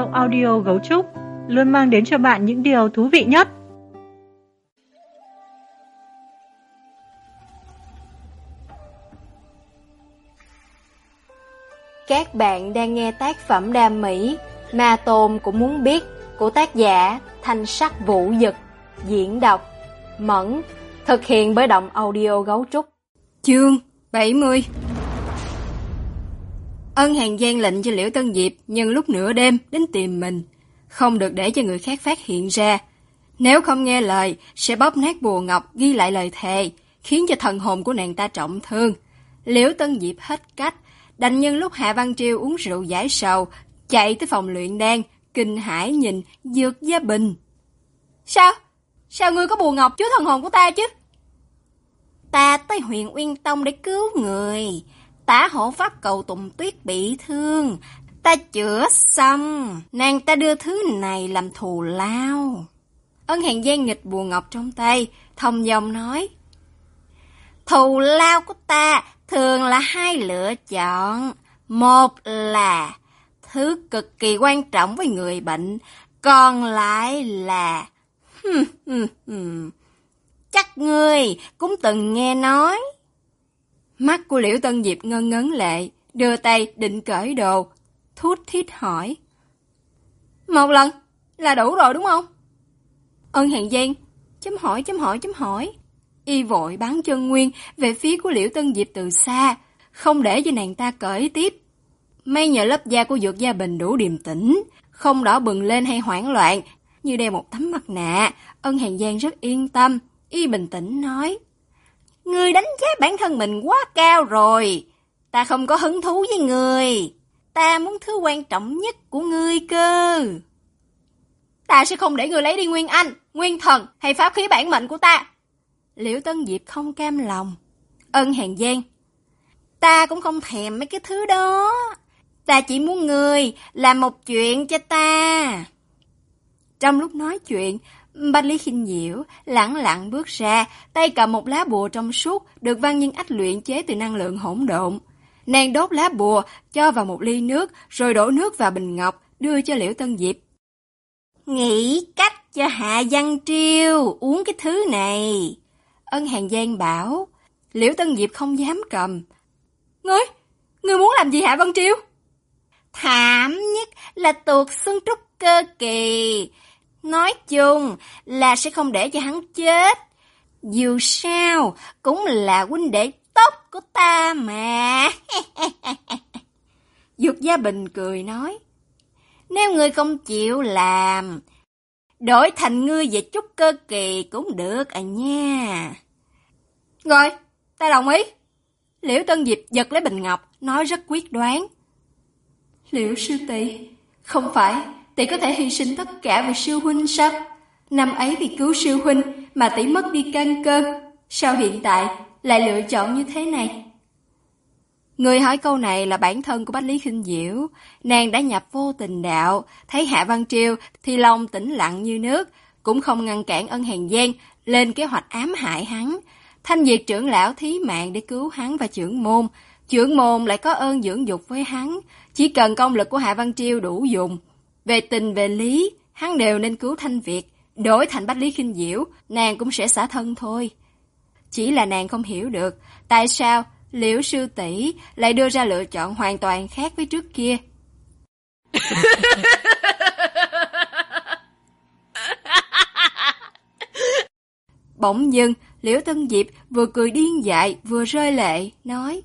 audio Gấu Trúc luôn mang đến cho bạn những điều thú vị nhất. Các bạn đang nghe tác phẩm đam mỹ Ma Tôn Cũng Muốn Biết của tác giả Thanh Sắc Vũ Dực, diễn đọc Mẫn, thực hiện bởi Động Audio Gấu Trúc. Chương 70. Ân Hàn Giang lệnh cho Liễu Tân Diệp nhân lúc nửa đêm đến tìm mình, không được để cho người khác phát hiện ra. Nếu không nghe lời, sẽ bóp nát bùa ngọc ghi lại lời thề, khiến cho thần hồn của nàng ta trọng thương. Liễu Tân Diệp hết cách, đành nhân lúc Hạ Văn Triều uống rượu giải sầu, chạy tới phòng luyện đan, kinh hãi nhìn Dược Gia Bình. Sao ngươi có bùa ngọc chứa thần hồn của ta chứ? Ta tới Huyền Uyên Tông để cứu người. Tả hộ pháp Cầu Tùng Tuyết bị thương, ta chữa xong, nàng ta đưa thứ này làm thù lao. Ân Hàn Giang nghịch bùa ngọc trong tay, thông dong nói: thù lao của ta thường là hai lựa chọn. Một là thứ cực kỳ quan trọng với người bệnh, còn lại là... chắc ngươi cũng từng nghe nói. Mắt của Liễu Tân Diệp ngân ngấn lệ, đưa tay định cởi đồ, thút thít hỏi: một lần là đủ rồi đúng không? Ân Hàn Giang chấm hỏi. Y vội bắn chân nguyên về phía của Liễu Tân Diệp từ xa, không để cho nàng ta cởi tiếp. May nhờ lớp da của Dược Gia Bình đủ điềm tĩnh, không đỏ bừng lên hay hoảng loạn, như đeo một tấm mặt nạ. Ân Hàn Giang rất yên tâm, y bình tĩnh nói: ngươi đánh giá bản thân mình quá cao rồi, ta không có hứng thú với ngươi, ta muốn thứ quan trọng nhất của ngươi cơ. Ta sẽ không để ngươi lấy đi Nguyên Anh, Nguyên Thần hay pháp khí bản mệnh của ta. Liễu Tân Diệp không cam lòng. Ân Hàn Giang: ta cũng không thèm mấy cái thứ đó, ta chỉ muốn ngươi làm một chuyện cho ta. Trong lúc nói chuyện, Bách Lý Khinh Diễu lẳng lặng bước ra, tay cầm một lá bùa trong suốt được Văn Nhân Ách luyện chế từ năng lượng hỗn độn. Nàng đốt lá bùa, cho vào một ly nước, rồi đổ nước vào bình ngọc, đưa cho Liễu Tân Diệp. Nghĩ cách cho Hạ Văn Triều uống cái thứ này. Ân Hàn Giang bảo. Liễu Tân Diệp không dám cầm. Ngươi muốn làm gì Hạ Văn Triều? Thảm nhất là tuột xuân trúc cơ kỳ. Nói chung là sẽ không để cho hắn chết. Dù sao cũng là huynh đệ tốt của ta mà. Dược Gia Bình cười nói: nếu ngươi không chịu làm, đổi thành ngươi về trúc cơ kỳ cũng được à nha. Rồi, ta đồng ý. Liễu Tân Diệp giật lấy bình ngọc, nói rất quyết đoán: Liễu sư tỷ, không phải tỷ có thể hy sinh tất cả vì sư huynh sao? Năm ấy vì cứu sư huynh mà tỷ mất đi căn cơ, sao hiện tại lại lựa chọn như thế này? Người hỏi câu này là bản thân của Bách Lý Khinh Diễu. Nàng đã nhập vô tình đạo, thấy Hạ Văn Triều thì lòng tĩnh lặng như nước, cũng không ngăn cản Ân Hàn Giang lên kế hoạch ám hại hắn. Thanh Diệt trưởng lão thí mạng để cứu hắn và trưởng môn lại có ơn dưỡng dục với hắn, chỉ cần công lực của Hạ Văn Triều đủ dùng. Về tình về lý, hắn đều nên cứu Thanh Việt, đổi thành Bách Lý Khinh Diễu, nàng cũng sẽ xả thân thôi. Chỉ là nàng không hiểu được, tại sao Liễu sư tỷ lại đưa ra lựa chọn hoàn toàn khác với trước kia. Bỗng dưng, Liễu Tân Diệp vừa cười điên dại vừa rơi lệ, nói: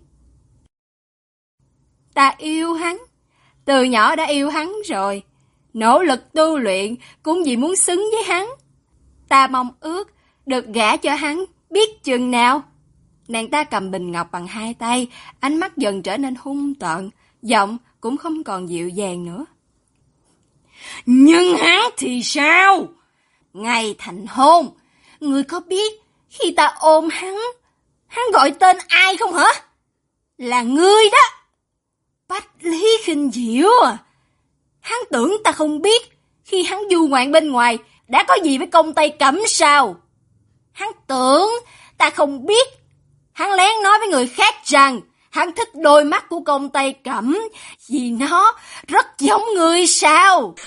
ta yêu hắn, từ nhỏ đã yêu hắn rồi, nỗ lực tu luyện cũng vì muốn xứng với hắn. Ta mong ước được gả cho hắn biết chừng nào. Nàng ta cầm bình ngọc bằng hai tay, ánh mắt dần trở nên hung tợn, giọng cũng không còn dịu dàng nữa. Nhưng hắn thì sao? Ngày thành hôn, ngươi có biết khi ta ôm hắn gọi tên ai không hả? Là ngươi đó, Bách Lý Khinh Diễu à. Hắn tưởng ta không biết khi hắn du ngoạn bên ngoài đã có gì với công Tây Cẩm sao? Hắn tưởng ta không biết. Hắn lén nói với người khác rằng hắn thích đôi mắt của con Tây Cẩm, vì nó rất giống người sao?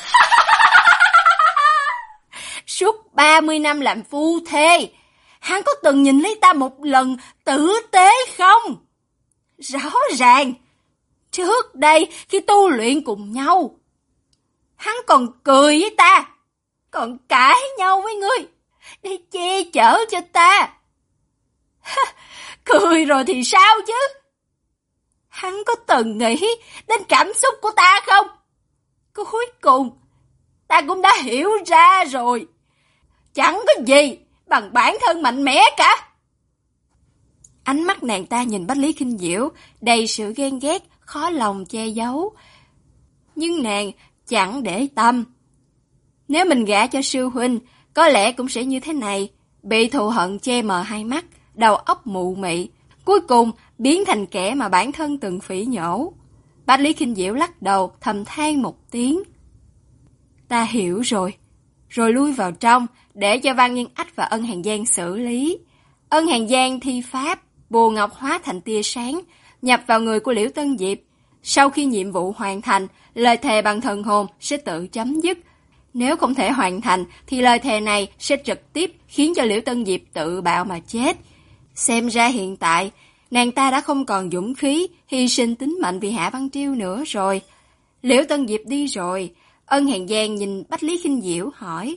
Suốt 30 năm làm phu thê, hắn có từng nhìn lấy ta một lần tử tế không? Rõ ràng, trước đây khi tu luyện cùng nhau, hắn còn cười với ta, còn cãi nhau với ngươi, để che chở cho ta. Cười rồi thì sao chứ? Hắn có từng nghĩ đến cảm xúc của ta không? Cuối cùng, ta cũng đã hiểu ra rồi. Chẳng có gì bằng bản thân mạnh mẽ cả. Ánh mắt nàng ta nhìn Bách Lý Kinh Diễu đầy sự ghen ghét, khó lòng che giấu. Nhưng nàng chẳng để tâm. Nếu mình gả cho sư huynh, có lẽ cũng sẽ như thế này, bị thù hận che mờ hai mắt, đầu óc mụ mị, cuối cùng biến thành kẻ mà bản thân từng phỉ nhổ. Bách Lý Kinh Diễu lắc đầu, thầm than một tiếng. Ta hiểu rồi. Rồi lui vào trong, để cho Văn Nhân Ách và Ân Hàn Giang xử lý. Ân Hàn Giang thi pháp, bùa ngọc hóa thành tia sáng, nhập vào người của Liễu Tân Diệp. Sau khi nhiệm vụ hoàn thành, lời thề bằng thần hồn sẽ tự chấm dứt. Nếu không thể hoàn thành, thì lời thề này sẽ trực tiếp khiến cho Liễu Tân Diệp tự bạo mà chết. Xem ra hiện tại, nàng ta đã không còn dũng khí, hy sinh tính mệnh vì Hạ Văn Triêu nữa rồi. Liễu Tân Diệp đi rồi, Ân Hàn Giang nhìn Bách Lý Kinh Diễu hỏi.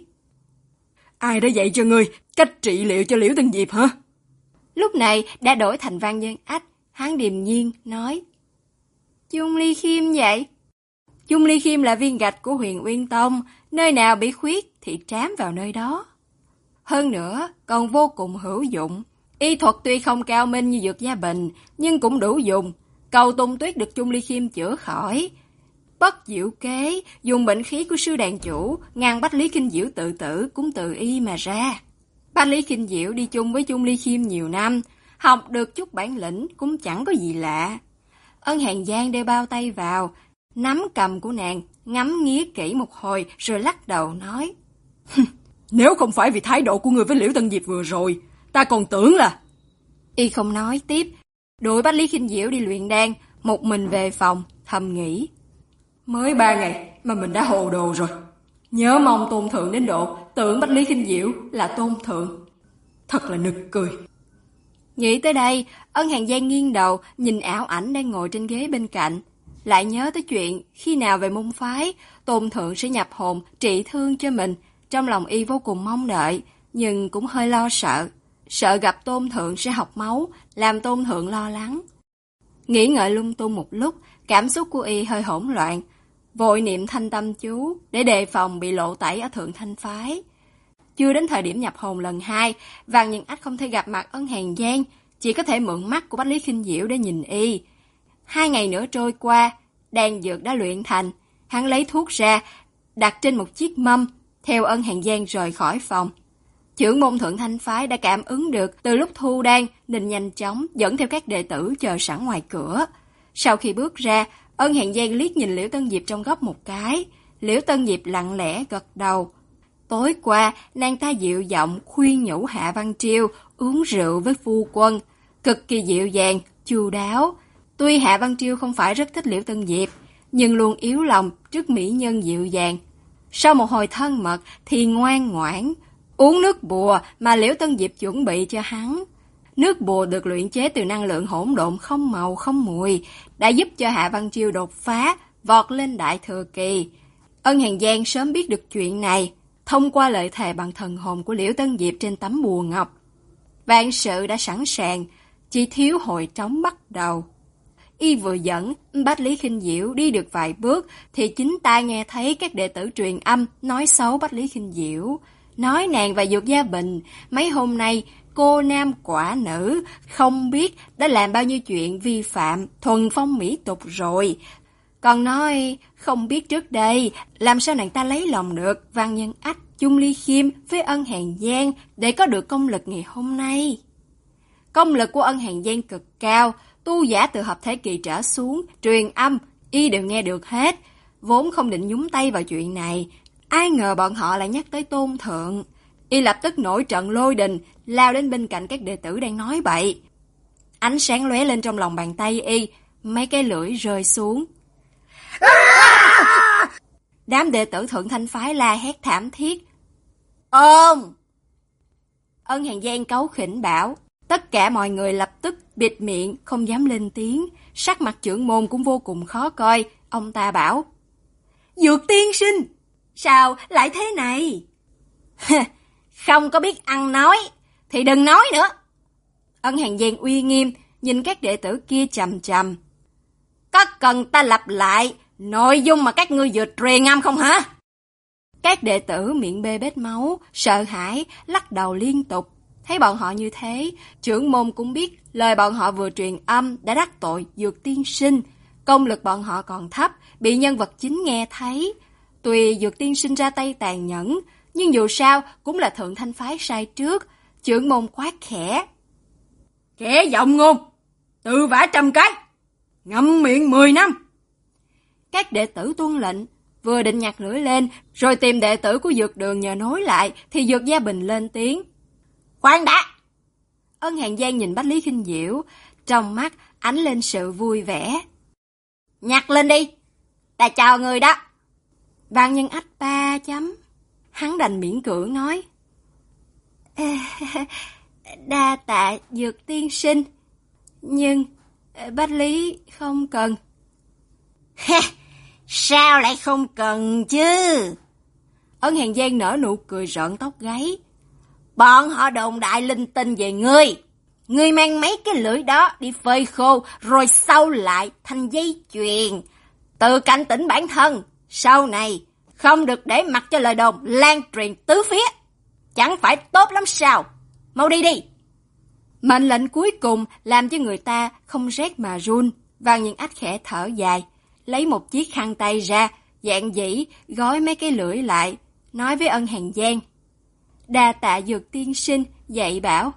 Ai đã dạy cho ngươi cách trị liệu cho Liễu Tân Diệp hả? Lúc này đã đổi thành Văn Nhân Ách, hắn điềm nhiên nói. Chung Ly Khiêm vậy. Chung Ly Khiêm là viên gạch của Huyền Uyên Tông, nơi nào bị khuyết thì trám vào nơi đó. Hơn nữa, còn vô cùng hữu dụng. Y thuật tuy không cao minh như Dược Gia Bình, nhưng cũng đủ dùng. Cầu Tung Tuyết được Chung Ly Khiêm chữa khỏi. Bất diệu kế, dùng bệnh khí của sư đàn chủ, ngăn Bách Lý Kinh Diễu tự tử cũng từ y mà ra. Bách Lý Kinh Diễu đi chung với Chung Ly Khiêm nhiều năm, học được chút bản lĩnh cũng chẳng có gì lạ. Ân Hàn Giang đeo bao tay vào, nắm cầm của nàng, ngắm nghía kỹ một hồi rồi lắc đầu nói. Nếu không phải vì thái độ của người với Liễu Tân Diệp vừa rồi, ta còn tưởng là... Y không nói tiếp, đuổi Bách Lý Kinh Diễu đi luyện đan, một mình về phòng, thầm nghĩ. Mới 3 ngày mà mình đã hồ đồ rồi. Nhớ mong Tôn Thượng đến độ tưởng Bách Lý Kinh Diễu là Tôn Thượng. Thật là nực cười. Nghĩ tới đây, Ân Hàn Giang nghiêng đầu nhìn ảo ảnh đang ngồi trên ghế bên cạnh. Lại nhớ tới chuyện khi nào về môn phái, Tôn Thượng sẽ nhập hồn trị thương cho mình. Trong lòng y vô cùng mong đợi, nhưng cũng hơi lo sợ. Sợ gặp Tôn Thượng sẽ học máu, làm Tôn Thượng lo lắng. Nghĩ ngợi lung tung một lúc, cảm xúc của y hơi hỗn loạn. Vội niệm thanh tâm chú để đề phòng bị lộ tẩy ở Thượng Thanh Phái. Chưa đến thời điểm nhập hồn lần 2, Văn Nhân Ách không thể gặp mặt Ân Hàn Giang, chỉ có thể mượn mắt của Bách Lý Kinh Diễu để nhìn y. 2 ngày nữa trôi qua, đan dược đã luyện thành, hắn lấy thuốc ra, đặt trên một chiếc mâm, theo Ân Hàn Giang rời khỏi phòng. Trưởng môn Thượng Thanh Phái đã cảm ứng được từ lúc thu đan nên nhanh chóng dẫn theo các đệ tử chờ sẵn ngoài cửa. Sau khi bước ra, Ân Hàn Giang liếc nhìn Liễu Tân Diệp trong góc một cái. Liễu Tân Diệp lặng lẽ gật đầu. Tối qua, nàng ta dịu giọng khuyên nhủ Hạ Văn Triêu uống rượu với phu quân, cực kỳ dịu dàng, chu đáo. Tuy Hạ Văn Triêu không phải rất thích Liễu Tân Diệp, nhưng luôn yếu lòng trước mỹ nhân dịu dàng. Sau một hồi thân mật thì ngoan ngoãn, uống nước bùa mà Liễu Tân Diệp chuẩn bị cho hắn. Nước bùa được luyện chế từ năng lượng hỗn độn không màu không mùi, đã giúp cho Hạ Văn Triêu đột phá, vọt lên đại thừa kỳ. Ân Hàn Giang sớm biết được chuyện này, thông qua lời thề bằng thần hồn của Liễu Tân Diệp trên tấm bùa ngọc. Vạn sự đã sẵn sàng, chỉ thiếu hồi trống bắt đầu. Y vừa dẫn Bách Lý Kinh Diễu đi được vài bước thì chính tai nghe thấy các đệ tử truyền âm nói xấu Bách Lý Kinh Diễu, nói nàng và Dược Gia Bình mấy hôm nay cô nam quả nữ không biết đã làm bao nhiêu chuyện vi phạm thuần phong mỹ tục rồi. Còn nói không biết trước đây làm sao nàng ta lấy lòng được Văn Nhân Ách, Chung Ly Khiêm với Ân Hàn Giang để có được công lực ngày hôm nay. Công lực của Ân Hàn Giang cực cao, tu giả từ hợp thể kỳ trở xuống, truyền âm, y đều nghe được hết. Vốn không định nhúng tay vào chuyện này, ai ngờ bọn họ lại nhắc tới Tôn Thượng. Y lập tức nổi trận lôi đình, lao đến bên cạnh các đệ tử đang nói bậy. ánh sáng lóe lên trong lòng bàn tay y, mấy cái lưỡi rơi xuống. Đám đệ tử Thượng Thanh phái la hét thảm thiết. Ôm! Ân Hàn Giang cáu khỉnh bảo. Tất cả mọi người lập tức bịt miệng, không dám lên tiếng. Sắc mặt trưởng môn cũng vô cùng khó coi. Ông ta bảo: Dược tiên sinh, sao lại thế này? Không có biết ăn nói thì đừng nói nữa. Ân Hàn Giang uy nghiêm nhìn các đệ tử kia chằm chằm. Có cần ta lặp lại nội dung mà các ngươi vừa truyền âm không hả? Các đệ tử miệng bê bết máu, sợ hãi, lắc đầu liên tục. Thấy bọn họ như thế, trưởng môn cũng biết lời bọn họ vừa truyền âm đã đắc tội Dược tiên sinh. Công lực bọn họ còn thấp, bị nhân vật chính nghe thấy. Tuy Dược tiên sinh ra tay tàn nhẫn, nhưng dù sao cũng là Thượng Thanh phái sai trước. Trưởng môn quát khẽ. Kẻ vọng ngôn, tự vả 100 cái, ngậm miệng 10 năm. Các đệ tử tuân lệnh, vừa định nhặt lưỡi lên, rồi tìm đệ tử của Dược Đường nhờ nối lại, thì Dược Gia Bình lên tiếng. Khoan đã! Ân Hàn Giang nhìn Bách Lý Kinh Diễu, trong mắt ánh lên sự vui vẻ. Nhặt lên đi, ta chào người đó. Vạn Nhân ách 3 chấm. Hắn đành miễn cưỡng nói. Đa tạ Dược tiên sinh, nhưng Bách Lý không cần. Sao lại không cần chứ? Ân Hàn Giang nở nụ cười rợn tóc gáy. Bọn họ đồn đại linh tinh về ngươi. Ngươi mang mấy cái lưỡi đó đi phơi khô, rồi sau lại thành dây chuyền. Tự cảnh tỉnh bản thân, sau này không được để mặc cho lời đồn lan truyền tứ phía. Chẳng phải tốt lắm sao? Mau đi đi. Mệnh lệnh cuối cùng làm cho người ta không rét mà run. Vạn Nhân ách khẽ thở dài, lấy một chiếc khăn tay ra, dạn dĩ gói mấy cái lưỡi lại, nói với Ân Hàn Giang. Đa tạ Dược tiên sinh dạy bảo.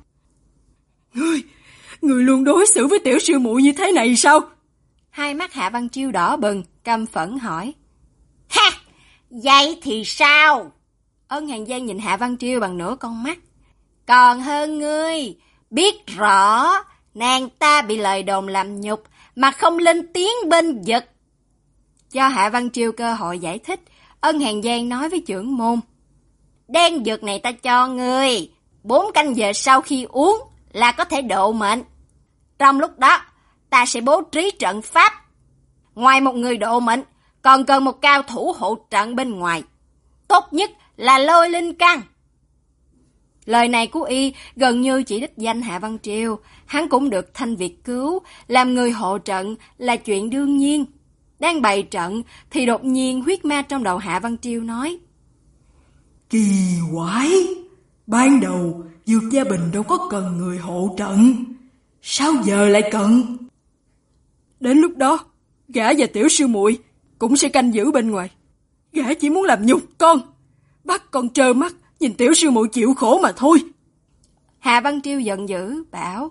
Ngươi luôn đối xử với tiểu sư muội như thế này sao? Hai mắt Hạ Văn Chiêu đỏ bừng, căm phẫn hỏi. Ha! Vậy thì sao? Ân Hàn Giang nhìn Hạ Văn Chiêu bằng nửa con mắt. Còn hơn ngươi, biết rõ nàng ta bị lời đồn làm nhục mà không lên tiếng bên Dực. Cho Hạ Văn Chiêu cơ hội giải thích, Ân Hàn Giang nói với trưởng môn. Đan dược này ta cho ngươi, 4 canh giờ sau khi uống là có thể độ mệnh. Trong lúc đó, ta sẽ bố trí trận pháp. Ngoài một người độ mệnh, còn cần một cao thủ hộ trận bên ngoài. Tốt nhất là Lôi Linh Căn. Lời này của y gần như chỉ đích danh Hạ Văn Triều. Hắn cũng được Thanh Việt cứu, làm người hộ trận là chuyện đương nhiên. Đang bày trận thì đột nhiên huyết ma trong đầu Hạ Văn Triều nói. Kỳ quái, ban đầu Dược Gia Bình đâu có cần người hộ trận, sao giờ lại cần? Đến lúc đó, gã và tiểu sư muội cũng sẽ canh giữ bên ngoài. Gã chỉ muốn làm nhục con, bắt con trơ mắt nhìn tiểu sư muội chịu khổ mà thôi. Hạ Văn Triêu giận dữ bảo.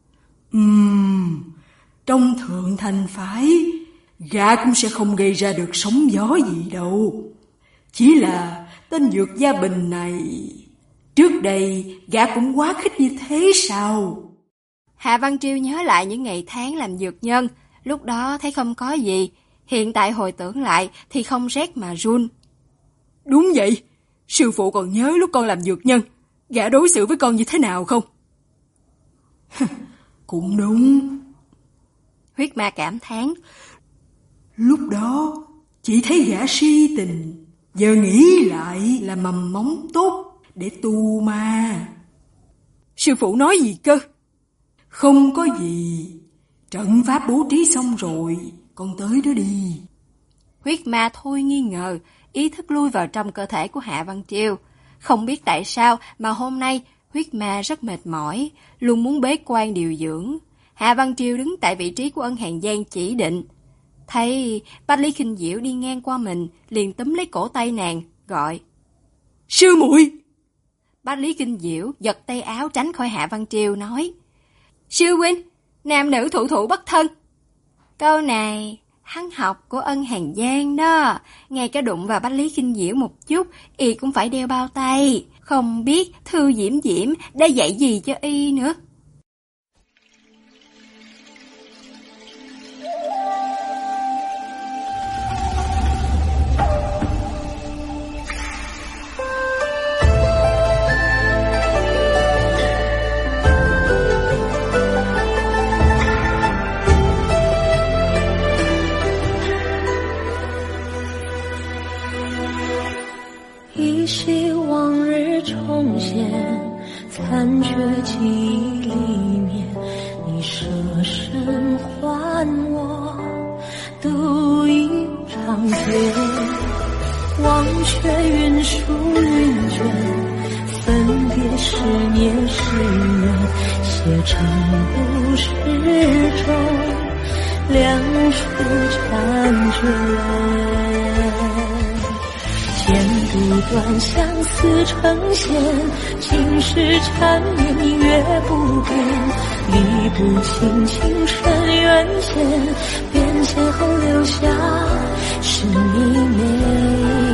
Trong Thượng Thanh phái, gã cũng sẽ không gây ra được sóng gió gì đâu. Chỉ là tên Dược Gia Bình này, trước đây gã cũng quá khích như thế sao? Hạ Văn Triêu nhớ lại những ngày tháng làm dược nhân, lúc đó thấy không có gì, hiện tại hồi tưởng lại thì không rét mà run. Đúng vậy, sư phụ còn nhớ lúc con làm dược nhân, gã đối xử với con như thế nào không? Cũng đúng. Huyết ma cảm thán. Lúc đó chỉ thấy gã si tình, giờ nghĩ lại là mầm móng tốt để tu ma. Sư phụ nói gì cơ? Không có gì, trận pháp bố trí xong rồi, con tới đó đi. Huyết ma thôi nghi ngờ, ý thức lui vào trong cơ thể của Hạ Văn Triều. Không biết tại sao mà hôm nay huyết ma rất mệt mỏi, luôn muốn bế quan điều dưỡng. Hạ Văn Triều đứng tại vị trí của Ân Hàn Giang chỉ định. Thấy Bách Lý Kinh Diễu đi ngang qua mình, liền túm lấy cổ tay nàng, gọi. Sư muội! Bách Lý Kinh Diễu giật tay áo tránh khỏi Hạ Văn Triều, nói. Sư huynh, nam nữ thụ thụ bất thân. Câu này hắn học của Ân Hàn Giang đó, ngay cả đụng vào Bách Lý Kinh Diễu một chút, y cũng phải đeo bao tay. Không biết Thư Diễm Diễm đã dạy gì cho y nữa. 起往日重现，残缺记忆里面，你舍身还我独一长剑。忘却云舒云卷，分别是年是缘，写成故事中两处婵娟。剪不断，相思成线，情是缠绵，明月不变，理不清情深缘浅，变迁后留下是一面。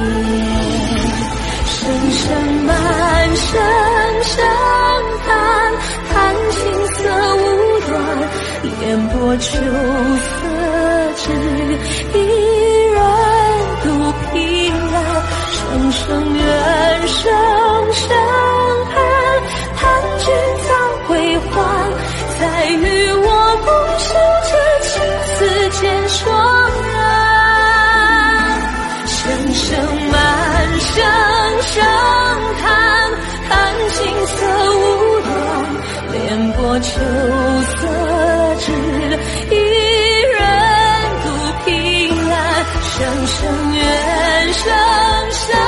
声声满声声叹，叹情色无端，烟波秋色只一人独凭栏。声声怨，声声恨，叹君早归还，再与我不是这情丝间双人。声声满，声声叹，叹情色无端，莲波秋色只一人独凭栏。声声怨，声声